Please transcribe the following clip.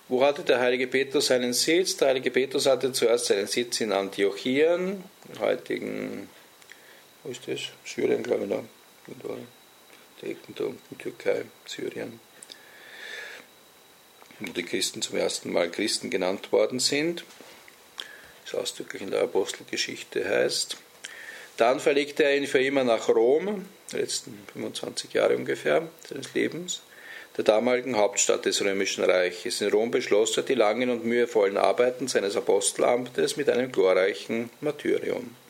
Wo hatte der heilige Petrus seinen Sitz? Der heilige Petrus hatte zuerst seinen Sitz in Antiochien, im heutigen, wo ist das? Syrien, glaube ich, da. Direkt da unten, Türkei, Syrien. Wo die Christen zum ersten Mal Christen genannt worden sind. Das ausdrücklich in der Apostelgeschichte heißt. Dann verlegte er ihn für immer nach Rom, die letzten 25 Jahre ungefähr seines Lebens, der damaligen Hauptstadt des Römischen Reiches. In Rom beschloss er die langen und mühevollen Arbeiten seines Apostelamtes mit einem glorreichen Martyrium.